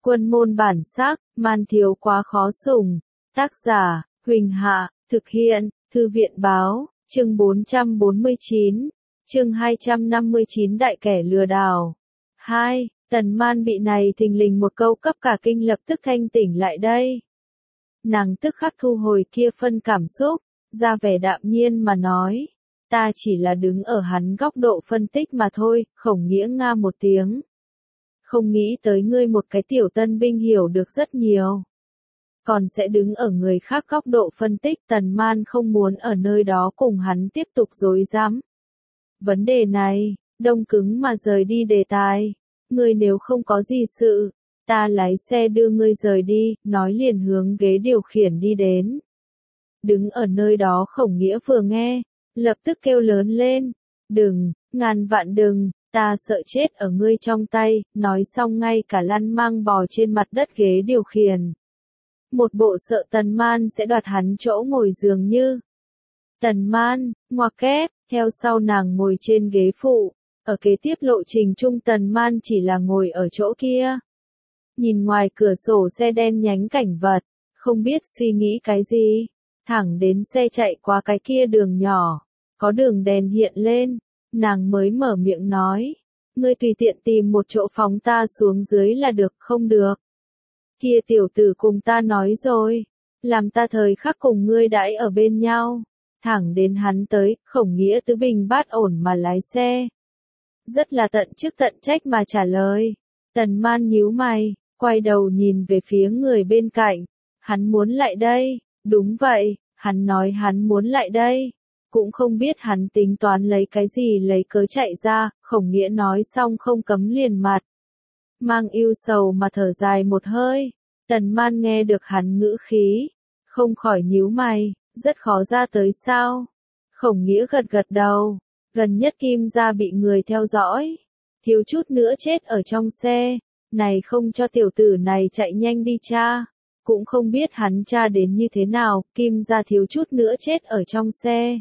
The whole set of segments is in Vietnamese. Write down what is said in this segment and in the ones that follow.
Quân môn bản sắc, man thiếu quá khó sủng. Tác giả, Huỳnh Hạ, thực hiện, Thư viện báo, chương 449, chương 259 đại kẻ lừa đảo. 2. Tần Man bị này thình lình một câu cấp cả kinh lập tức thanh tỉnh lại đây. Nàng tức khắc thu hồi kia phân cảm xúc, ra vẻ đạm nhiên mà nói. Ta chỉ là đứng ở hắn góc độ phân tích mà thôi, Khổng Nghĩa nga một tiếng. Không nghĩ tới ngươi một cái tiểu tân binh hiểu được rất nhiều. Còn sẽ đứng ở người khác góc độ phân tích. Tần Man không muốn ở nơi đó cùng hắn tiếp tục rối rắm. Vấn đề này, đông cứng mà rời đi đề tài. Ngươi nếu không có gì sự, ta lái xe đưa ngươi rời đi, nói liền hướng ghế điều khiển đi đến. Đứng ở nơi đó Khổng Nghĩa vừa nghe, lập tức kêu lớn lên. Đừng, ngàn vạn đừng, ta sợ chết ở ngươi trong tay, nói xong ngay cả lăn mang bò trên mặt đất ghế điều khiển. Một bộ sợ Tần Man sẽ đoạt hắn chỗ ngồi dường như. Tần Man, ngoặc kép, theo sau nàng ngồi trên ghế phụ, ở kế tiếp lộ trình chung Tần Man chỉ là ngồi ở chỗ kia. Nhìn ngoài cửa sổ xe đen nhánh cảnh vật, không biết suy nghĩ cái gì, thẳng đến xe chạy qua cái kia đường nhỏ, có đường đèn hiện lên, nàng mới mở miệng nói, ngươi tùy tiện tìm một chỗ phóng ta xuống dưới là được, không được. Kia tiểu tử cùng ta nói rồi, làm ta thời khắc cùng ngươi đãi ở bên nhau, thẳng đến hắn tới, Khổng Nghĩa tứ bình bát ổn mà lái xe. Rất là tận chức tận trách mà trả lời. Tần Man nhíu mày, quay đầu nhìn về phía người bên cạnh, hắn muốn lại đây, đúng vậy, hắn nói hắn muốn lại đây. Cũng không biết hắn tính toán lấy cái gì lấy cớ chạy ra, Khổng Nghĩa nói xong không cấm liền mặt. Mang ưu sầu mà thở dài một hơi, Tần Man nghe được hắn ngữ khí, không khỏi nhíu mày, rất khó ra tới sao. Khổng Nghĩa gật gật đầu, gần nhất Kim gia bị người theo dõi, thiếu chút nữa chết ở trong xe, này không cho tiểu tử này chạy nhanh đi cha. Cũng không biết hắn cha đến như thế nào, Kim gia thiếu chút nữa chết ở trong xe.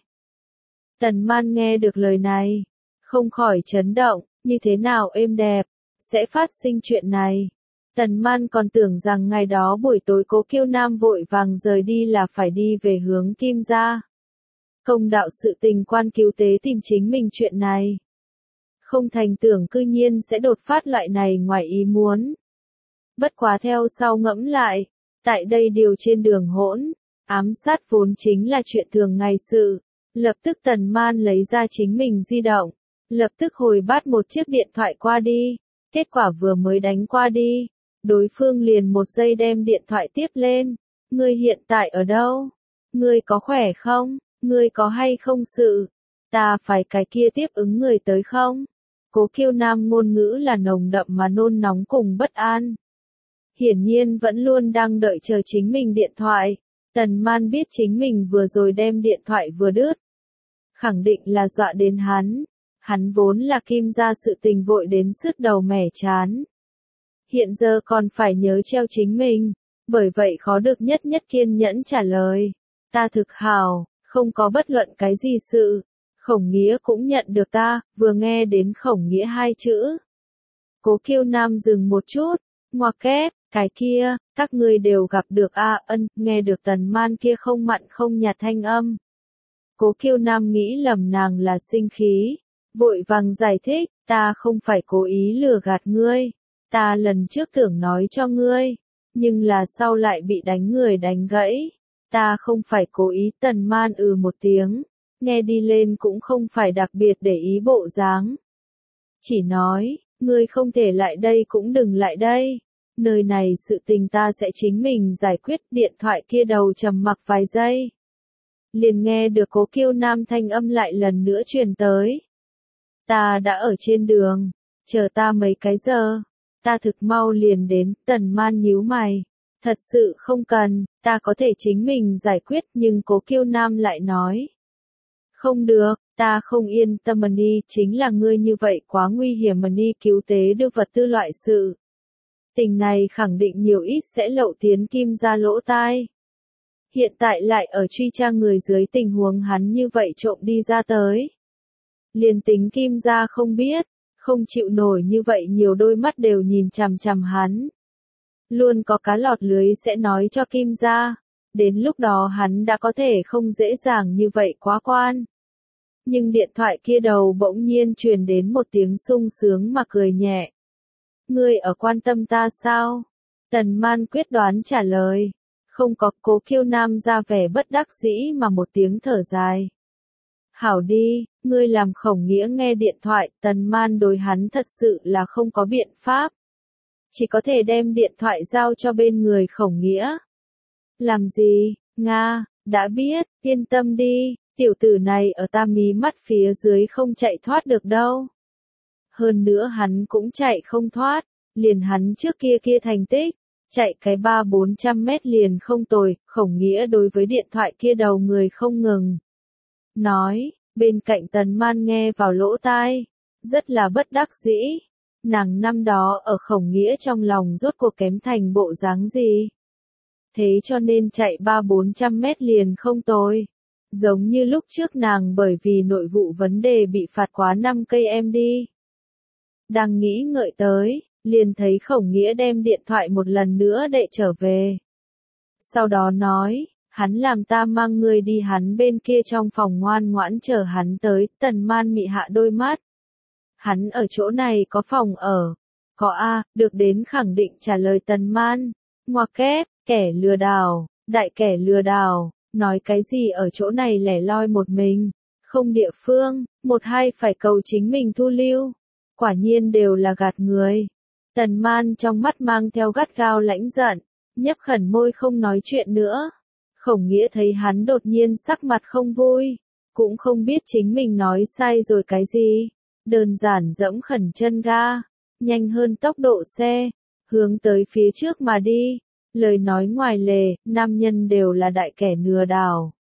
Tần Man nghe được lời này, không khỏi chấn động, như thế nào êm đẹp, sẽ phát sinh chuyện này. Tần Man còn tưởng rằng ngày đó buổi tối Cố Kiêu Nam vội vàng rời đi là phải đi về hướng Kim gia. Công đạo sự tình quan cứu tế tìm chính mình chuyện này. Không thành tưởng cư nhiên sẽ đột phát loại này ngoài ý muốn. Bất quá theo sau ngẫm lại, tại đây điều trên đường hỗn, ám sát vốn chính là chuyện thường ngày sự. Lập tức Tần Man lấy ra chính mình di động, lập tức hồi bắt một chiếc điện thoại qua đi, kết quả vừa mới đánh qua đi, đối phương liền một giây đem điện thoại tiếp lên, ngươi hiện tại ở đâu? Ngươi có khỏe không? Ngươi có hay không sự? Ta phải cái kia tiếp ứng người tới không? Cố Kiêu Nam ngôn ngữ là nồng đậm mà nôn nóng cùng bất an. Hiển nhiên vẫn luôn đang đợi chờ chính mình điện thoại. Tần Man biết chính mình vừa rồi đem điện thoại vừa đứt. Khẳng định là dọa đến hắn. Hắn vốn là Kim gia sự tình vội đến sứt đầu mẻ chán. Hiện giờ còn phải nhớ treo chính mình. Bởi vậy khó được nhất kiên nhẫn trả lời. Ta thực hảo, không có bất luận cái gì sự. Khổng Nghĩa cũng nhận được ta, vừa nghe đến Khổng Nghĩa hai chữ. Cố Kiêu Nam dừng một chút, ngoặc kép, cái kia, các ngươi đều gặp được ân, nghe được Tần Man kia không mặn không nhạt thanh âm. Cố Kiêu Nam nghĩ lầm nàng là sinh khí, vội vàng giải thích, ta không phải cố ý lừa gạt ngươi, ta lần trước tưởng nói cho ngươi, nhưng là sau lại bị đánh người đánh gãy, ta không phải cố ý. Tần Man một tiếng, nghe đi lên cũng không phải đặc biệt để ý bộ dáng. Chỉ nói, ngươi không thể lại đây cũng đừng lại đây, nơi này sự tình ta sẽ chính mình giải quyết. Điện thoại kia đầu trầm mặc vài giây. Liền nghe được Cố Kiêu Nam thanh âm lại lần nữa truyền tới. Ta đã ở trên đường, chờ ta mấy cái giờ, ta thực mau liền đến. Tần Man nhíu mày, thật sự không cần, ta có thể chính mình giải quyết. Nhưng Cố Kiêu Nam lại nói, không được, ta không yên tâm mà đi, chính là ngươi như vậy quá nguy hiểm mà đi cứu tế đưa vật tư loại sự. Tình này khẳng định nhiều ít sẽ lậu tiến Kim gia lỗ tai. Hiện tại lại ở truy tra người dưới tình huống hắn như vậy trộm đi ra tới. Liền tính Kim gia không biết, không chịu nổi như vậy nhiều đôi mắt đều nhìn chằm chằm hắn. Luôn có cá lọt lưới sẽ nói cho Kim gia. Đến lúc đó hắn đã có thể không dễ dàng như vậy quá quan. Nhưng điện thoại kia đầu bỗng nhiên truyền đến một tiếng sung sướng mà cười nhẹ. Ngươi ở quan tâm ta sao? Tần Man quyết đoán trả lời. Không có. Cố Kiêu Nam ra vẻ bất đắc dĩ mà một tiếng thở dài. Hảo đi, ngươi làm Khổng Nghĩa nghe điện thoại. Tần Man đối hắn thật sự là không có biện pháp. Chỉ có thể đem điện thoại giao cho bên người Khổng Nghĩa. Làm gì, Nga, đã biết, yên tâm đi, tiểu tử này ở ta mí mắt phía dưới không chạy thoát được đâu. Hơn nữa hắn cũng chạy không thoát, liền hắn trước kia thành tích, chạy cái 300-400 mét liền không tồi. Khổng Nghĩa đối với điện thoại kia đầu người không ngừng. Nói, bên cạnh Tần Man nghe vào lỗ tai, rất là bất đắc dĩ. Nàng năm đó ở Khổng Nghĩa trong lòng rốt cuộc kém thành bộ dáng gì? Thế cho nên chạy 300-400 mét liền không tồi. Giống như lúc trước nàng bởi vì nội vụ vấn đề bị phạt quá 5 cây em đi. Đang nghĩ ngợi tới, liền thấy Khổng Nghĩa đem điện thoại một lần nữa đệ trở về. Sau đó nói, hắn làm ta mang ngươi đi hắn bên kia trong phòng ngoan ngoãn chờ hắn tới. Tần Man mị hạ đôi mắt. Hắn ở chỗ này có phòng ở. Có a, được đến khẳng định trả lời Tần Man. Ngoặc kép, kẻ lừa đảo, đại kẻ lừa đảo, nói cái gì ở chỗ này lẻ loi một mình, không địa phương, một hai phải cầu chính mình thu lưu. Quả nhiên đều là gạt người. Tần Man trong mắt mang theo gắt gao lãnh giận, nhấp khẩn môi không nói chuyện nữa. Khổng Nghĩa thấy hắn đột nhiên sắc mặt không vui, cũng không biết chính mình nói sai rồi cái gì. Đơn giản giẫm khẩn chân ga, nhanh hơn tốc độ xe, hướng tới phía trước mà đi. Lời nói ngoài lề, nam nhân đều là đại kẻ lừa đảo.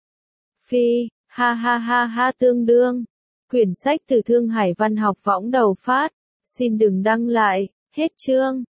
Phi, ha ha ha ha tương đương. Quyển sách từ Thương Hải Văn học võng đầu phát. Xin đừng đăng lại, hết chương.